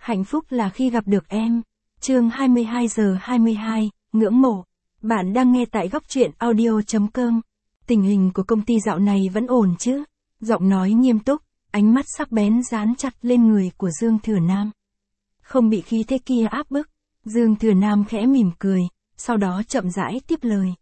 Hạnh phúc là khi gặp được em. Chương 22:22, ngưỡng mộ. Bạn đang nghe tại góc truyện audio.com. Tình hình của công ty dạo này vẫn ổn chứ? Giọng nói nghiêm túc, ánh mắt sắc bén dán chặt lên người của Dương Thừa Nam. Không bị khí thế kia áp bức, Dương Thừa Nam khẽ mỉm cười, sau đó chậm rãi tiếp lời.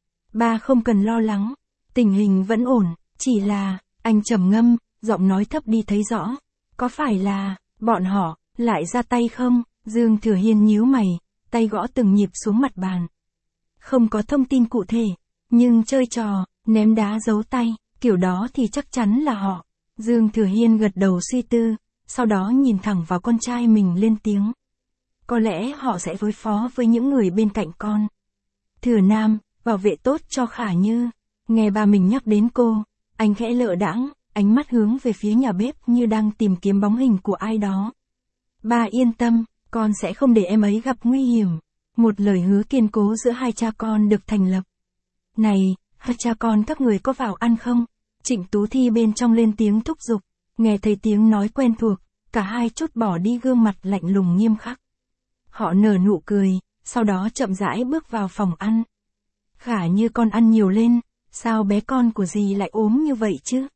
Ba không cần lo lắng, tình hình vẫn ổn, chỉ là, anh trầm ngâm, giọng nói thấp đi thấy rõ. Có phải là, bọn họ, lại ra tay không? Dương Thừa Hiên nhíu mày, tay gõ từng nhịp xuống mặt bàn. Không có thông tin cụ thể, nhưng chơi trò, ném đá giấu tay, kiểu đó thì chắc chắn là họ. Dương Thừa Hiên gật đầu suy tư, sau đó nhìn thẳng vào con trai mình lên tiếng. Có lẽ họ sẽ đối phó với những người bên cạnh con. Thừa Nam, bảo vệ tốt cho Khả Như. Nghe ba mình nhắc đến cô, anh khẽ lợ đãng, ánh mắt hướng về phía nhà bếp như đang tìm kiếm bóng hình của ai đó. Ba yên tâm, con sẽ không để em ấy gặp nguy hiểm. Một lời hứa kiên cố giữa hai cha con được thành lập. Này, hai cha con các người có vào ăn không? Trịnh Tú Thi bên trong lên tiếng thúc giục. Nghe thấy tiếng nói quen thuộc, cả hai trút bỏ đi gương mặt lạnh lùng nghiêm khắc. Họ nở nụ cười, sau đó chậm rãi bước vào phòng ăn. Khả Như con ăn nhiều lên, sao bé con của dì lại ốm như vậy chứ?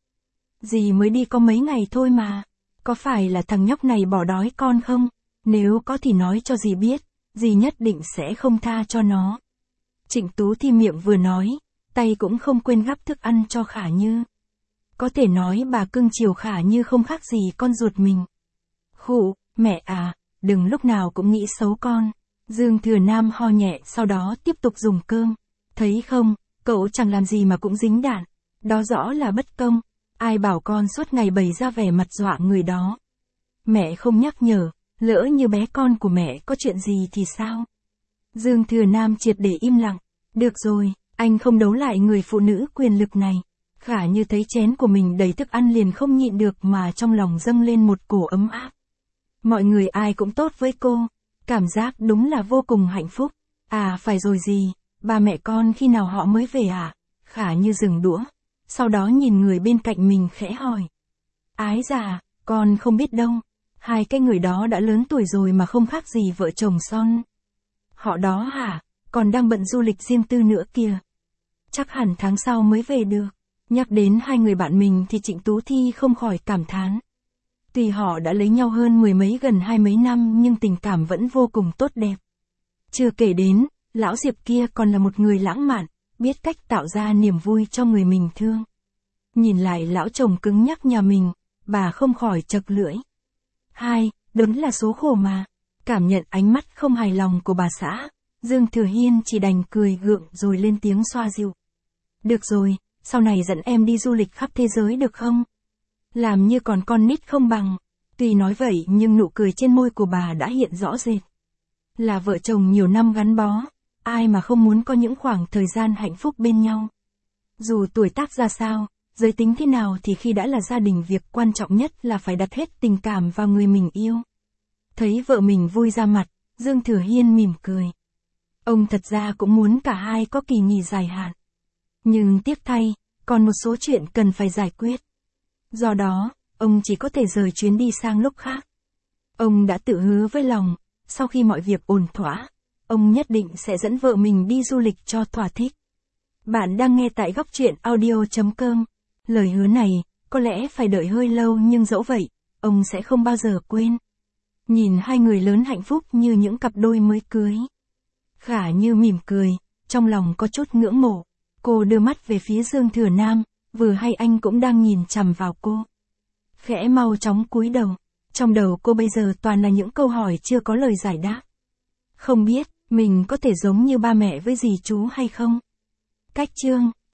Dì mới đi có mấy ngày thôi mà. Có phải là thằng nhóc này bỏ đói con không? Nếu có thì nói cho dì biết, dì nhất định sẽ không tha cho nó. Trịnh Tú Thi miệng vừa nói, tay cũng không quên gắp thức ăn cho Khả Như. Có thể nói bà cưng chiều Khả Như không khác gì con ruột mình. Khụ, mẹ à, đừng lúc nào cũng nghĩ xấu con. Dương Thừa Nam ho nhẹ sau đó tiếp tục dùng cơm. Thấy không, cậu chẳng làm gì mà cũng dính đạn. Đó rõ là bất công. Ai bảo con suốt ngày bày ra vẻ mặt dọa người đó. Mẹ không nhắc nhở, lỡ như bé con của mẹ có chuyện gì thì sao? Dương Thừa Nam triệt để im lặng. Được rồi, anh không đấu lại người phụ nữ quyền lực này. Khả Như thấy chén của mình đầy thức ăn liền không nhịn được mà trong lòng dâng lên một cổ ấm áp. Mọi người ai cũng tốt với cô, cảm giác đúng là vô cùng hạnh phúc. À phải rồi gì, ba mẹ con khi nào họ mới về à? Khả Như dừng đũa, sau đó nhìn người bên cạnh mình khẽ hỏi. Ái già, con không biết đâu, hai cái người đó đã lớn tuổi rồi mà không khác gì vợ chồng son. Họ đó hả, còn đang bận du lịch riêng tư nữa kìa. Chắc hẳn tháng sau mới về được. Nhắc đến hai người bạn mình thì Trịnh Tú Thi không khỏi cảm thán. Tuy họ đã lấy nhau hơn mười mấy gần hai mấy năm nhưng tình cảm vẫn vô cùng tốt đẹp. Chưa kể đến, lão Diệp kia còn là một người lãng mạn, biết cách tạo ra niềm vui cho người mình thương. Nhìn lại lão chồng cứng nhắc nhà mình, bà không khỏi chật lưỡi. Đúng là số khổ mà. Cảm nhận ánh mắt không hài lòng của bà xã, Dương Thừa Hiên chỉ đành cười gượng rồi lên tiếng xoa dịu. Được rồi, sau này dẫn em đi du lịch khắp thế giới được không? Làm như còn con nít không bằng. Tuy nói vậy nhưng nụ cười trên môi của bà đã hiện rõ rệt. Là vợ chồng nhiều năm gắn bó, ai mà không muốn có những khoảng thời gian hạnh phúc bên nhau. Dù tuổi tác ra sao, giới tính thế nào thì khi đã là gia đình việc quan trọng nhất là phải đặt hết tình cảm vào người mình yêu. Thấy vợ mình vui ra mặt, Dương Thừa Hiên mỉm cười. Ông thật ra cũng muốn cả hai có kỳ nghỉ dài hạn. Nhưng tiếc thay, còn một số chuyện cần phải giải quyết. Do đó, ông chỉ có thể rời chuyến đi sang lúc khác. Ông đã tự hứa với lòng, sau khi mọi việc ổn thỏa, ông nhất định sẽ dẫn vợ mình đi du lịch cho thỏa thích. Bạn đang nghe tại góc truyện audio.com. Lời hứa này, có lẽ phải đợi hơi lâu nhưng dẫu vậy, ông sẽ không bao giờ quên. Nhìn hai người lớn hạnh phúc như những cặp đôi mới cưới. Khả Như mỉm cười, trong lòng có chút ngưỡng mộ. Cô đưa mắt về phía Dương Thừa Nam, vừa hay anh cũng đang nhìn chằm vào cô. Khẽ mau chóng cúi đầu, trong đầu cô bây giờ toàn là những câu hỏi chưa có lời giải đáp. Không biết, mình có thể giống như ba mẹ với dì chú hay không? Cách chương